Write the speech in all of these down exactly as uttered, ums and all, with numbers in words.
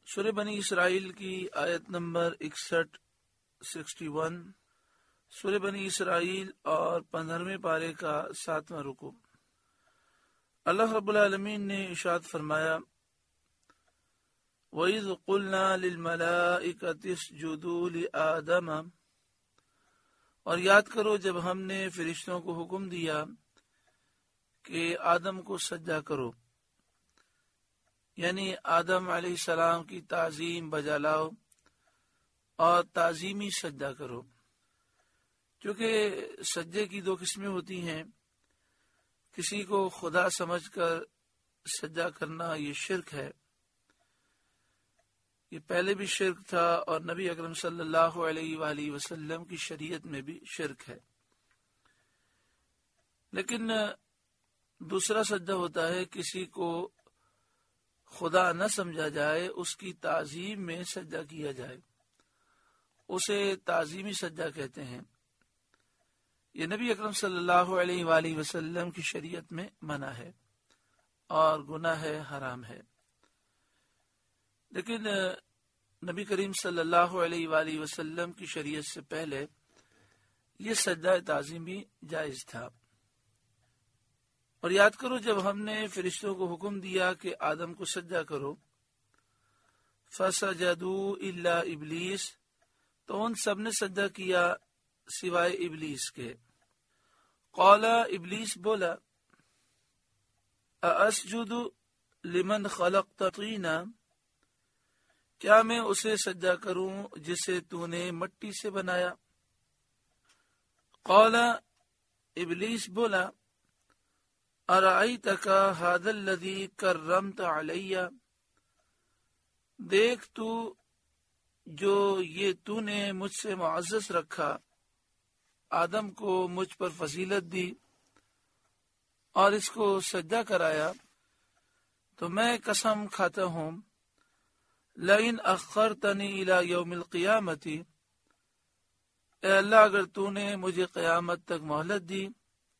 سورہ بنی اسرائیل کی آیت نمبر اکسٹھ سکسٹی ون سورہ بنی اسرائیل اور پندرہویں پارے کا ساتواں رکوع۔ اللہ رب العالمین نے ارشاد فرمایا، وَإِذْ قُلْنَا لِلْمَلَائِكَةِ اسْجُدُوا لِآدَمَ، اور یاد کرو جب ہم نے فرشتوں کو حکم دیا کہ آدم کو سجدہ کرو، یعنی آدم علیہ السلام کی تعظیم بجا لاؤ اور تعظیمی سجدہ کرو۔ کیونکہ سجدے کی دو قسمیں ہوتی ہیں، کسی کو خدا سمجھ کر سجدہ کرنا یہ شرک ہے، یہ پہلے بھی شرک تھا اور نبی اکرم صلی اللہ علیہ وآلہ وسلم کی شریعت میں بھی شرک ہے۔ لیکن دوسرا سجدہ ہوتا ہے کسی کو خدا نہ سمجھا جائے، اس کی تعظیم میں سجدہ کیا جائے، اسے تعظیمی سجدہ کہتے ہیں۔ یہ نبی اکرم صلی اللہ علیہ وآلہ وسلم کی شریعت میں منع ہے اور گناہ ہے، حرام ہے۔ لیکن نبی کریم صلی اللہ علیہ وآلہ وسلم کی شریعت سے پہلے یہ سجدہ تعظیم بھی جائز تھا۔ اور یاد کرو جب ہم نے فرشتوں کو حکم دیا کہ آدم کو سجدہ کرو، فسجدوا الا ابلیس، تو ان سب نے سجدہ کیا سوائے ابلیس کے۔ قال، ابلیس بولا، ااسجد لمن خلقت طینا، کیا میں اسے سجدہ کروں جسے تو نے مٹی سے بنایا؟ قال، ابلیس بولا، ارأیتک ھذا الذی کرمت علی، دیکھ تو جو یہ تو نے مجھ سے معزز رکھا، آدم کو مجھ پر فضیلت دی اور اس کو سجدہ کرایا، تو میں قسم کھاتا ہوں، لئن اخرتنی الی یوم القیامت، اے اللہ اگر تو نے مجھے قیامت تک مہلت دی،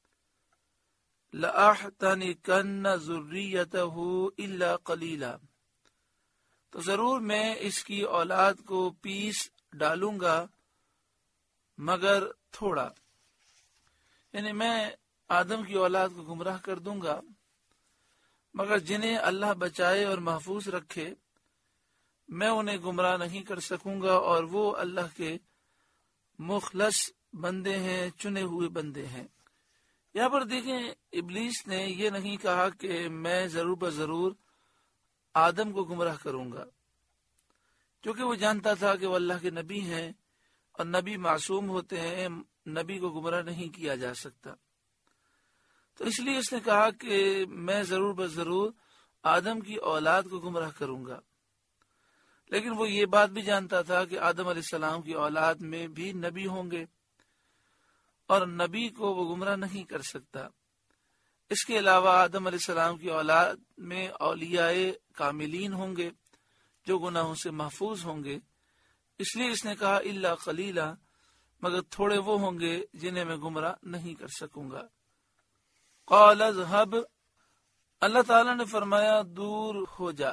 لَأَحْتَنِكَنَّ ذُرِّيَّتَهُ إِلَّا قَلِيلًا، تو ضرور میں اس کی اولاد کو پیس ڈالوں گا مگر تھوڑا، یعنی میں آدم کی اولاد کو گمراہ کر دوں گا مگر جنہیں اللہ بچائے اور محفوظ رکھے میں انہیں گمراہ نہیں کر سکوں گا، اور وہ اللہ کے مخلص بندے ہیں، چنے ہوئے بندے ہیں۔ یہاں پر دیکھیں ابلیس نے یہ نہیں کہا کہ میں ضرور بضرور آدم کو گمراہ کروں گا، کیونکہ وہ جانتا تھا کہ وہ اللہ کے نبی ہیں اور نبی معصوم ہوتے ہیں، نبی کو گمراہ نہیں کیا جا سکتا، تو اس لیے اس نے کہا کہ میں ضرور بضرور آدم کی اولاد کو گمراہ کروں گا۔ لیکن وہ یہ بات بھی جانتا تھا کہ آدم علیہ السلام کی اولاد میں بھی نبی ہوں گے اور نبی کو وہ گمراہ نہیں کر سکتا۔ اس کے علاوہ آدم علیہ السلام کی اولاد میں اولیاء کاملین ہوں گے جو گناہوں سے محفوظ ہوں گے، اس لیے اس نے کہا الا قلیلا، مگر تھوڑے وہ ہوں گے جنہیں میں گمراہ نہیں کر سکوں گا۔ قال اذهب، اللہ تعالیٰ نے فرمایا دور ہو جا،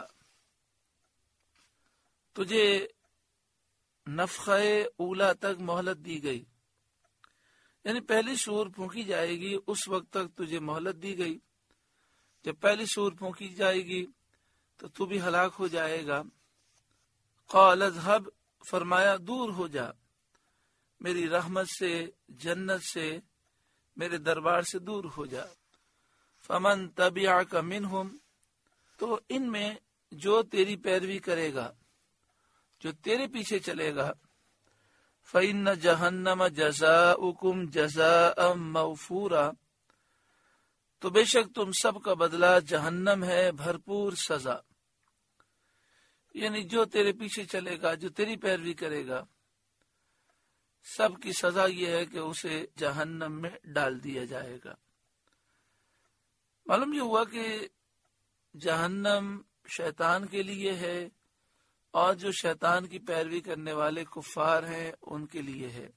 تجھے نفخہ اولا تک مہلت دی گئی، یعنی پہلی سور پھونکی جائے گی اس وقت تک تجھے مہلت دی گئی، جب پہلی سور پھونکی جائے گی تو تو بھی ہلاک ہو جائے گا۔ قال اذهب، فرمایا دور ہو جا میری رحمت سے، جنت سے، میرے دربار سے دور ہو جا۔ فمن تبعک منہم، تو ان میں جو تیری پیروی کرے گا، جو تیرے پیچھے چلے گا، فإن جہنم جزاؤکم جزاء موفورا، تو بے شک تم سب کا بدلہ جہنم ہے بھرپور سزا، یعنی جو تیرے پیچھے چلے گا، جو تیری پیروی کرے گا، سب کی سزا یہ ہے کہ اسے جہنم میں ڈال دیا جائے گا۔ معلوم یہ ہوا کہ جہنم شیطان کے لیے ہے اور جو شیطان کی پیروی کرنے والے کفار ہیں ان کے لیے ہے۔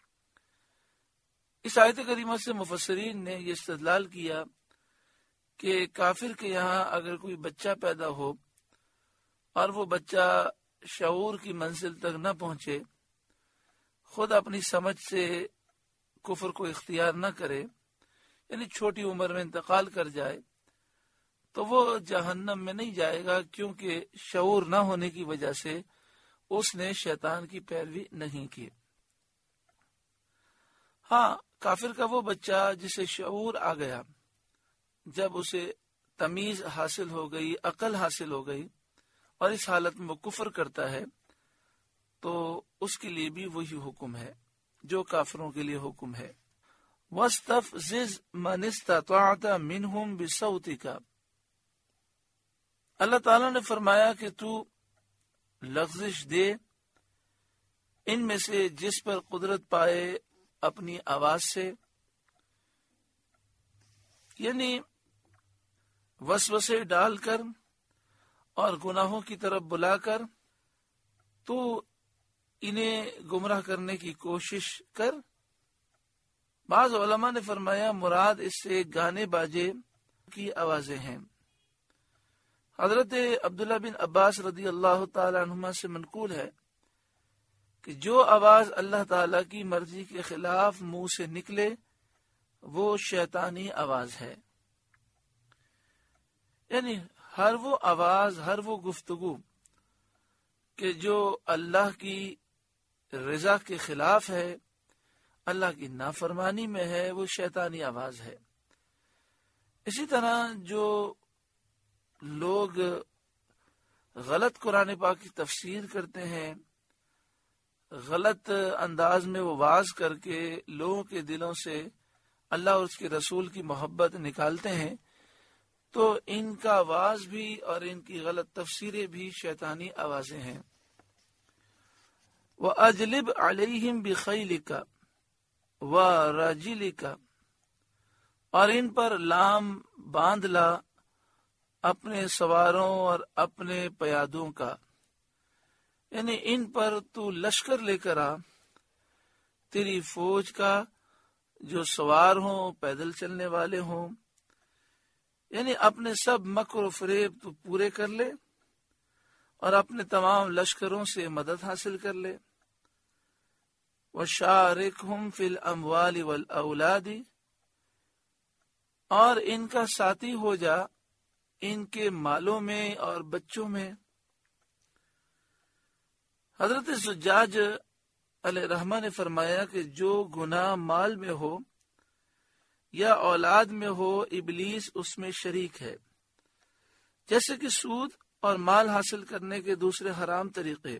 اس آیت کریمہ سے مفسرین نے یہ استدلال کیا کہ کافر کے یہاں اگر کوئی بچہ پیدا ہو اور وہ بچہ شعور کی منزل تک نہ پہنچے، خود اپنی سمجھ سے کفر کو اختیار نہ کرے، یعنی چھوٹی عمر میں انتقال کر جائے، تو وہ جہنم میں نہیں جائے گا، کیونکہ شعور نہ ہونے کی وجہ سے اس نے شیطان کی پیروی نہیں کی۔ ہاں، کافر کا وہ بچہ جسے شعور آ گیا، جب اسے تمیز حاصل ہو گئی، عقل حاصل ہو گئی، اور اس حالت میں وہ کفر کرتا ہے، تو اس کے لیے بھی وہی حکم ہے جو کافروں کے لیے حکم ہے۔ وَاسْتَفْزِزْ مَنِ اسْتَطَعْتَ مِنْهُمْ بِصَوْتِكَ، اللہ تعالیٰ نے فرمایا کہ تو لغزش دے ان میں سے جس پر قدرت پائے اپنی آواز سے، یعنی وسوسے ڈال کر اور گناہوں کی طرف بلا کر تو انہیں گمراہ کرنے کی کوشش کر۔ بعض علماء نے فرمایا مراد اس سے گانے باجے کی آوازیں ہیں۔ حضرت عبداللہ بن عباس رضی اللہ تعالی عنہما سے منقول ہے کہ جو آواز اللہ تعالی کی مرضی کے خلاف منہ سے نکلے وہ شیطانی آواز ہے، یعنی ہر وہ آواز، ہر وہ گفتگو کہ جو اللہ کی رضا کے خلاف ہے، اللہ کی نافرمانی میں ہے، وہ شیطانی آواز ہے۔ اسی طرح جو لوگ غلط قرآن پاک کی تفسیر کرتے ہیں، غلط انداز میں وہ واز کر کے لوگوں کے دلوں سے اللہ اور اس کے رسول کی محبت نکالتے ہیں، تو ان کا آواز بھی اور ان کی غلط تفسیریں بھی شیطانی آوازیں ہیں۔ وَأَجْلِبْ عَلَيْهِمْ بِخَيْلِكَ وَرَجِلِكَ، اور ان پر لام باندھ لا اپنے سواروں اور اپنے پیادوں کا، یعنی ان پر تو لشکر لے کر آ، تیری فوج کا، جو سوار ہوں، پیدل چلنے والے ہوں، یعنی اپنے سب مکر و فریب تو پورے کر لے اور اپنے تمام لشکروں سے مدد حاصل کر لے۔ وَشَارِكْهُمْ فِي الْأَمْوَالِ وَالْأَوْلَادِ، اور ان کا ساتھی ہو جا ان کے مالوں میں اور بچوں میں۔ حضرت زجاج علیہ الرحمہ نے فرمایا کہ جو گناہ مال میں ہو یا اولاد میں ہو، ابلیس اس میں شریک ہے، جیسے کہ سود اور مال حاصل کرنے کے دوسرے حرام طریقے،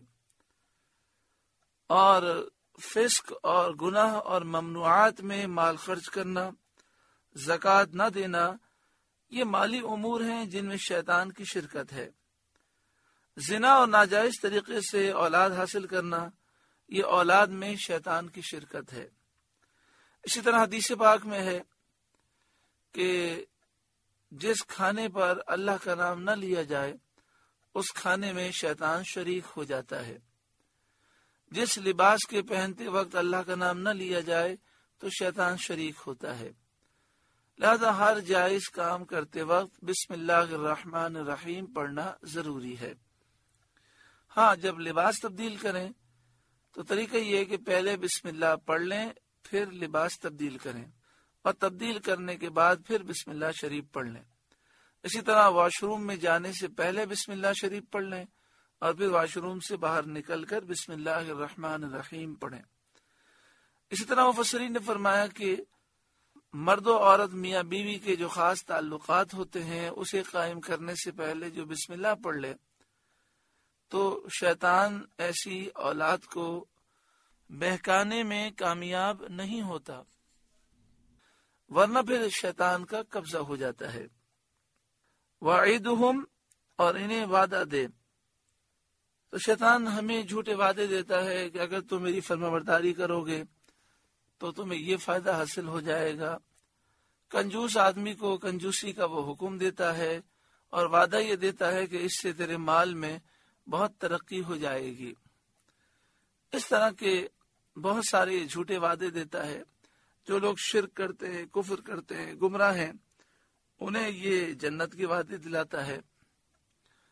اور فسق اور گناہ اور ممنوعات میں مال خرچ کرنا، زکوٰۃ نہ دینا، یہ مالی امور ہیں جن میں شیطان کی شرکت ہے۔ زنا اور ناجائز طریقے سے اولاد حاصل کرنا، یہ اولاد میں شیطان کی شرکت ہے۔ اسی طرح حدیث پاک میں ہے کہ جس کھانے پر اللہ کا نام نہ لیا جائے اس کھانے میں شیطان شریک ہو جاتا ہے۔ جس لباس کے پہنتے وقت اللہ کا نام نہ لیا جائے تو شیطان شریک ہوتا ہے۔ لہذا ہر جائز کام کرتے وقت بسم اللہ الرحمن الرحیم پڑھنا ضروری ہے۔ ہاں، جب لباس تبدیل کریں تو طریقہ یہ ہے کہ پہلے بسم اللہ پڑھ لیں، پھر لباس تبدیل کریں، اور تبدیل کرنے کے بعد پھر بسم اللہ شریف پڑھ لیں۔ اسی طرح واش روم میں جانے سے پہلے بسم اللہ شریف پڑھ لیں اور پھر واش روم سے باہر نکل کر بسم اللہ الرحمن الرحیم پڑھیں۔ اسی طرح مفسرین نے فرمایا کہ مرد و عورت میاں بیوی کے جو خاص تعلقات ہوتے ہیں اسے قائم کرنے سے پہلے جو بسم اللہ پڑھ لے تو شیطان ایسی اولاد کو بہکانے میں کامیاب نہیں ہوتا، ورنہ پھر شیطان کا قبضہ ہو جاتا ہے۔ وَعِدُهُمْ، اور انہیں وعدہ دے۔ تو شیطان ہمیں جھوٹے وعدے دیتا ہے کہ اگر تم میری فرمانبرداری کرو گے تو تمہیں یہ فائدہ حاصل ہو جائے گا۔ کنجوس آدمی کو کنجوسی کا وہ حکم دیتا ہے اور وعدہ یہ دیتا ہے کہ اس سے تیرے مال میں بہت ترقی ہو جائے گی۔ اس طرح کے بہت سارے جھوٹے وعدے دیتا ہے۔ جو لوگ شرک کرتے ہیں، کفر کرتے ہیں، گمراہ ہیں، انہیں یہ جنت کے وعدے دلاتا ہے۔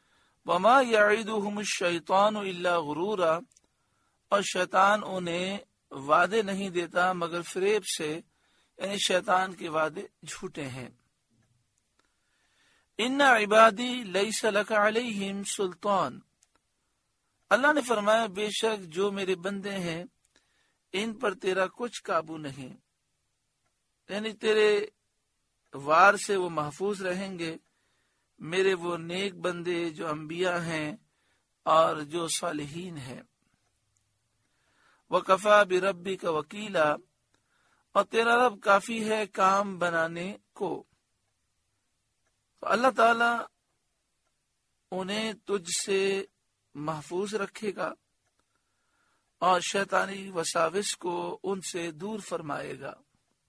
وما یعدہم الشیطان الا غرورا، اور شیطان انہیں وعدے نہیں دیتا مگر فریب سے، یعنی شیطان کے وعدے جھوٹے ہیں۔ ان عبادی لیس لک علیہم سلطان، اللہ نے فرمایا بے شک جو میرے بندے ہیں ان پر تیرا کچھ قابو نہیں، یعنی تیرے وار سے وہ محفوظ رہیں گے، میرے وہ نیک بندے جو انبیاء ہیں اور جو صالحین ہیں۔ وَكَفَى بِرَبِّكَ وَكِيلًا، اور تیرا رب کافی ہے کام بنانے کو۔ تو اللہ تعالی انہیں تجھ سے محفوظ رکھے گا اور شیطانی وساوس کو ان سے دور فرمائے گا۔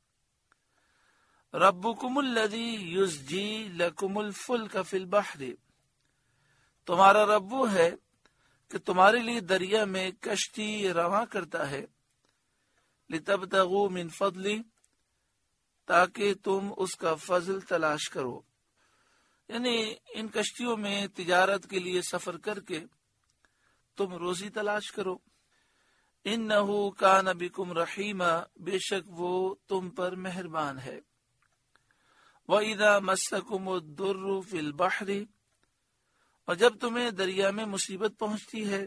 ربکم الذی یزجی لکم الفلک فی البحر، تمہارا رب وہ ہے کہ تمہارے لیے دریا میں کشتی رواں کرتا ہے، لتبتغوا من فضلی، تاکہ تم اس کا فضل تلاش کرو، یعنی ان کشتیوں میں تجارت کے لیے سفر کر کے تم روزی تلاش کرو۔ انہ کان بکم رحیما، بے شک وہ تم پر مہربان ہے۔ وَإِذَا مَسَّكُمُ الضُّرُّ فِي الْبَحْرِ، اور جب تمہیں دریا میں مصیبت پہنچتی ہے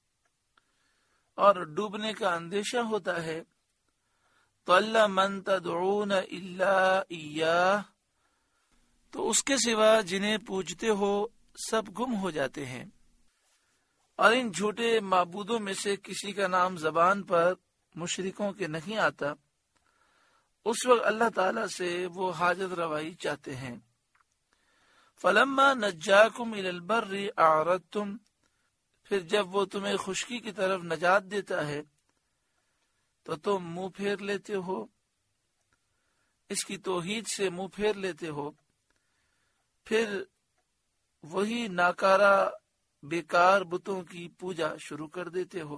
اور ڈوبنے کا اندیشہ ہوتا ہے، ضَلَّ مَن تَدْعُونَ إِلَّا إِيَّاهُ، تو اس کے سوا جنہیں پوجتے ہو سب گم ہو جاتے ہیں، اور ان جھوٹے معبودوں میں سے کسی کا نام زبان پر مشرکوں کے نہیں آتا، اس وقت اللہ تعالیٰ سے وہ حاجت روائی چاہتے ہیں۔ فَلَمَّا نَجَّاكُمْ إِلَى الْبَرِّ أَعْرَضْتُمْ، پھر جب وہ تمہیں خشکی کی طرف نجات دیتا ہے تو تم منہ پھیر لیتے ہو، اس کی توحید سے منہ پھیر لیتے ہو، پھر وہی ناکارہ بیکار بتوں کی پوجا شروع کر دیتے ہو۔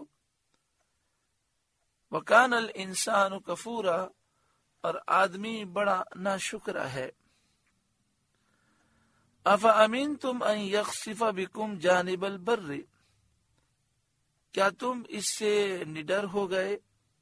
وَكَانَ الْإِنسَانُ كَفُورًا، اور آدمی بڑا ناشکرا ہے۔ أَفَأَمِنْتُمْ أَنْ يَخْسِفَ بِكُمْ جَانِبَ الْبَرِّ، کیا تم اس سے نڈر ہو گئے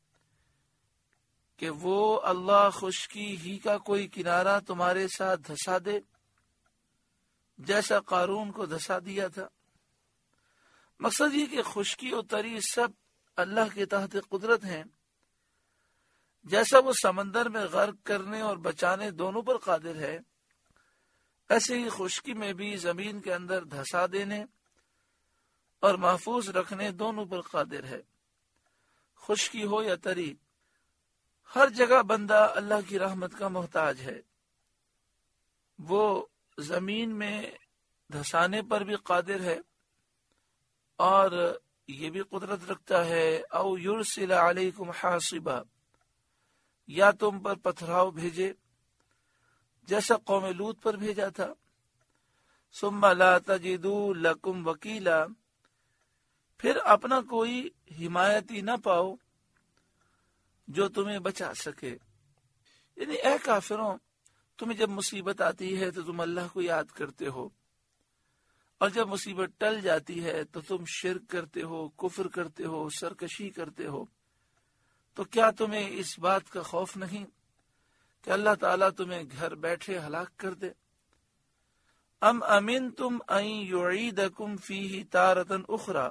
کہ وہ اللہ خشکی ہی کا کوئی کنارہ تمہارے ساتھ دھسا دے، جیسا قارون کو دھسا دیا تھا۔ مقصد یہ کہ خشکی اور تری سب اللہ کے تحت قدرت ہیں، جیسا وہ سمندر میں غرق کرنے اور بچانے دونوں پر قادر ہے، ایسے ہی خشکی میں بھی زمین کے اندر دھسا دینے اور محفوظ رکھنے دونوں پر قادر ہے۔ خشکی ہو یا تری، ہر جگہ بندہ اللہ کی رحمت کا محتاج ہے۔ وہ زمین میں دھسانے پر بھی قادر ہے اور یہ بھی قدرت رکھتا ہے او یرسل علیکم حاصبا، یا تم پر پتھراؤ بھیجے جیسا قوم لوط پر بھیجا تھا۔ ثم لا تجدوا لکم وکیلا، پھر اپنا کوئی حمایتی نہ پاؤ جو تمہیں بچا سکے۔ یعنی اے کافروں، تمہیں جب مصیبت آتی ہے تو تم اللہ کو یاد کرتے ہو، اور جب مصیبت ٹل جاتی ہے تو تم شرک کرتے ہو، کفر کرتے ہو، سرکشی کرتے ہو۔ تو کیا تمہیں اس بات کا خوف نہیں کہ اللہ تعالیٰ تمہیں گھر بیٹھے ہلاک کر دے؟ ام امنتم ان یعیدکم فیہ تارۃ اخری،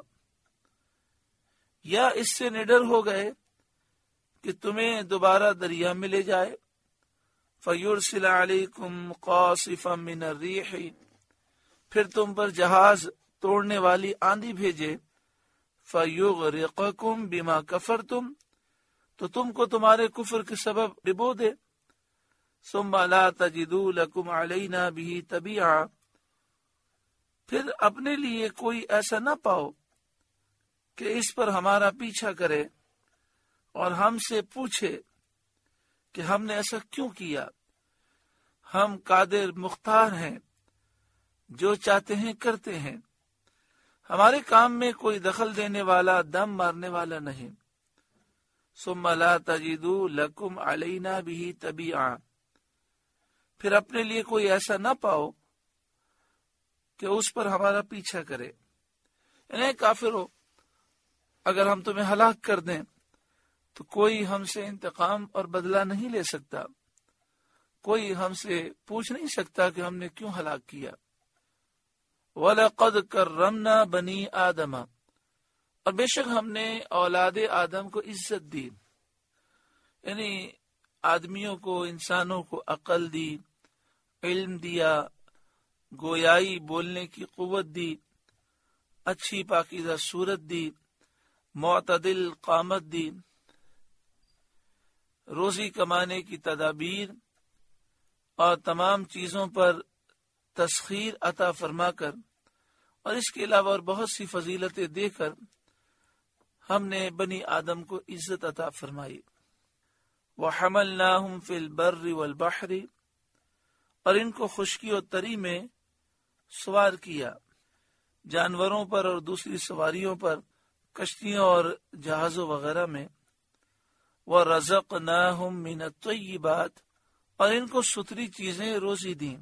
یا اس سے نڈر ہو گئے کہ تمہیں دوبارہ دریا میں لے جائے، فیرسل علیکم قاصفا من الریح، پھر تم پر جہاز توڑنے والی آندھی بھیجے، فیغرقکم بما کفرتم، تو تم کو تمہارے کفر کے سبب ڈبو دے، ثم لا تجدوا لکم علینا بہ تبیعا، پھر اپنے لیے کوئی ایسا نہ پاؤ کہ اس پر ہمارا پیچھا کرے اور ہم سے پوچھے کہ ہم نے ایسا کیوں کیا۔ ہم قادر مختار ہیں، جو چاہتے ہیں کرتے ہیں، ہمارے کام میں کوئی دخل دینے والا، دم مارنے والا نہیں۔ ثم لا تجدوا لکم علینا بہ تبیعا، پھر اپنے لیے کوئی ایسا نہ پاؤ کہ اس پر ہمارا پیچھا کرے. یعنی کافرو، اگر ہم تمہیں ہلاک کر دیں تو کوئی ہم سے انتقام اور بدلہ نہیں لے سکتا، کوئی ہم سے پوچھ نہیں سکتا کہ ہم نے کیوں ہلاک کیا. وَلَقَدْ كَرَّمْنَا بَنِي آدَمَ، اور بے شک ہم نے اولاد آدم کو عزت دی، یعنی آدمیوں کو، انسانوں کو عقل دی، علم دیا، گویائی بولنے کی قوت دی، اچھی پاکیزہ صورت دی، معتدل قامت دی، روزی کمانے کی تدابیر اور تمام چیزوں پر تسخیر عطا فرما کر، اور اس کے علاوہ اور بہت سی فضیلتیں دے کر ہم نے بنی آدم کو عزت عطا فرمائی. وَحَمَلْنَاهُمْ فِي الْبَرِّ وَالْبَحْرِ، اور ان کو خشکی اور تری میں سوار کیا، جانوروں پر اور دوسری سواریوں پر، کشتیوں اور جہازوں وغیرہ میں. وَرَزَقْنَاهُمْ مِنَ الطَّيِّبَاتِ، اور ان کو ستری چیزیں روزی دیں،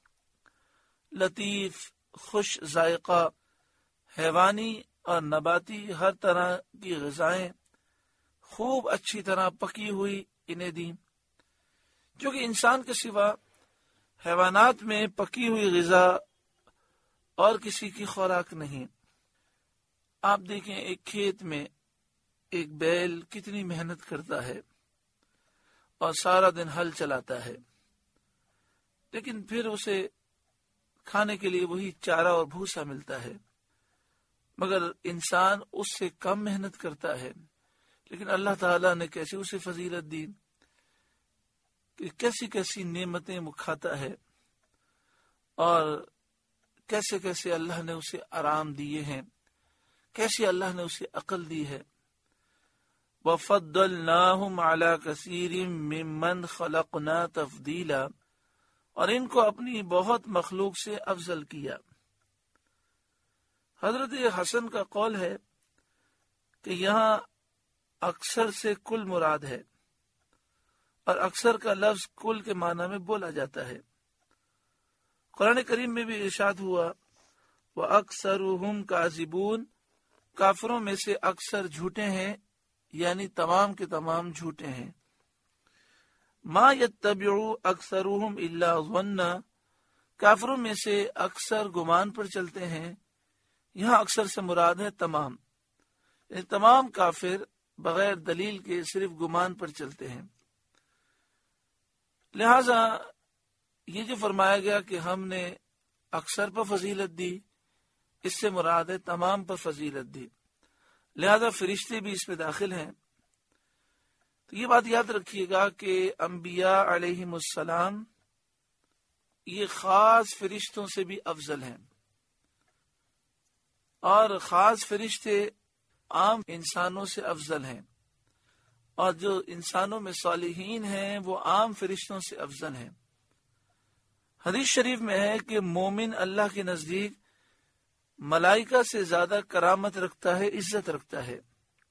لطیف خوش ذائقہ حیوانی اور نباتی ہر طرح کی غذائیں خوب اچھی طرح پکی ہوئی انہیں دیں، کیونکہ انسان کے سوا حیوانات میں پکی ہوئی غذا اور کسی کی خوراک نہیں. آپ دیکھیں ایک کھیت میں ایک بیل کتنی محنت کرتا ہے اور سارا دن ہل چلاتا ہے، لیکن پھر اسے کھانے کے لیے وہی چارہ اور بھوسا ملتا ہے. مگر انسان اس سے کم محنت کرتا ہے، لیکن اللہ تعالیٰ نے کیسی اسے فضیلت دی کہ کیسی کیسی نعمتیں وہ کھاتا ہے، اور کیسے کیسے اللہ نے اسے آرام دیے ہیں، کیسے اللہ نے اسے عقل دی ہے. وَفَضَّلْنَاهُمْ عَلَى كَثِيرٍ مِّمَّنْ خَلَقْنَا تَفْضِيلًا، اور ان کو اپنی بہت مخلوق سے افضل کیا. حضرت حسن کا قول ہے کہ یہاں اکثر سے کل مراد ہے، اور اکثر کا لفظ کل کے معنی میں بولا جاتا ہے. قرآن کریم میں بھی ارشاد ہوا وَأَكْثَرُهُمْ كَاذِبُونَ، کافروں میں سے اکثر جھوٹے ہیں، یعنی تمام کے تمام جھوٹے ہیں. ما يتبعوا اکثرهم الا ظنا، کافروں میں سے اکثر گمان پر چلتے ہیں. یہاں اکثر سے مراد ہے تمام، یعنی تمام کافر بغیر دلیل کے صرف گمان پر چلتے ہیں. لہذا یہ جو فرمایا گیا کہ ہم نے اکثر پر فضیلت دی، اس سے مراد ہے تمام پر فضیلت دی، لہذا فرشتے بھی اس میں داخل ہیں. تو یہ بات یاد رکھیے گا کہ انبیاء علیہم السلام یہ خاص فرشتوں سے بھی افضل ہیں، اور خاص فرشتے عام انسانوں سے افضل ہیں، اور جو انسانوں میں صالحین ہیں وہ عام فرشتوں سے افضل ہیں. حدیث شریف میں ہے کہ مومن اللہ کے نزدیک ملائکہ سے زیادہ کرامت رکھتا ہے، عزت رکھتا ہے.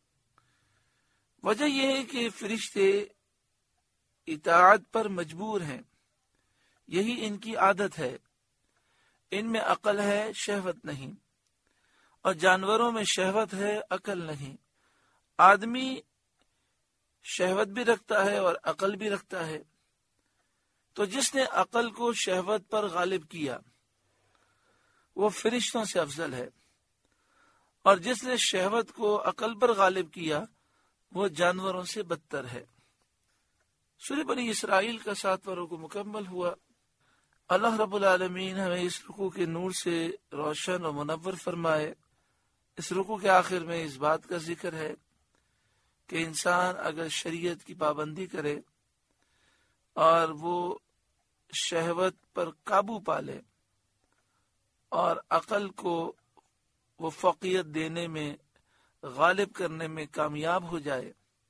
وجہ یہ ہے کہ فرشتے اطاعت پر مجبور ہیں، یہی ان کی عادت ہے. ان میں عقل ہے، شہوت نہیں، اور جانوروں میں شہوت ہے، عقل نہیں. آدمی شہوت بھی رکھتا ہے اور عقل بھی رکھتا ہے. تو جس نے عقل کو شہوت پر غالب کیا وہ فرشتوں سے افضل ہے، اور جس نے شہوت کو عقل پر غالب کیا وہ جانوروں سے بدتر ہے. سورہ بنی اسرائیل کا ساتواں رکوع مکمل ہوا. اللہ رب العالمین ہمیں اس رکوع کے نور سے روشن اور منور فرمائے. اس رکوع کے آخر میں اس بات کا ذکر ہے کہ انسان اگر شریعت کی پابندی کرے اور وہ شہوت پر قابو پالے اور عقل کو وہ فوقیت دینے میں، غالب کرنے میں کامیاب ہو جائے،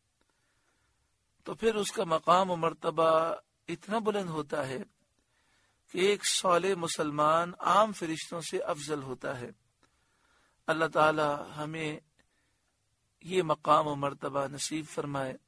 تو پھر اس کا مقام و مرتبہ اتنا بلند ہوتا ہے کہ ایک صالح مسلمان عام فرشتوں سے افضل ہوتا ہے. اللہ تعالی ہمیں یہ مقام و مرتبہ نصیب فرمائے.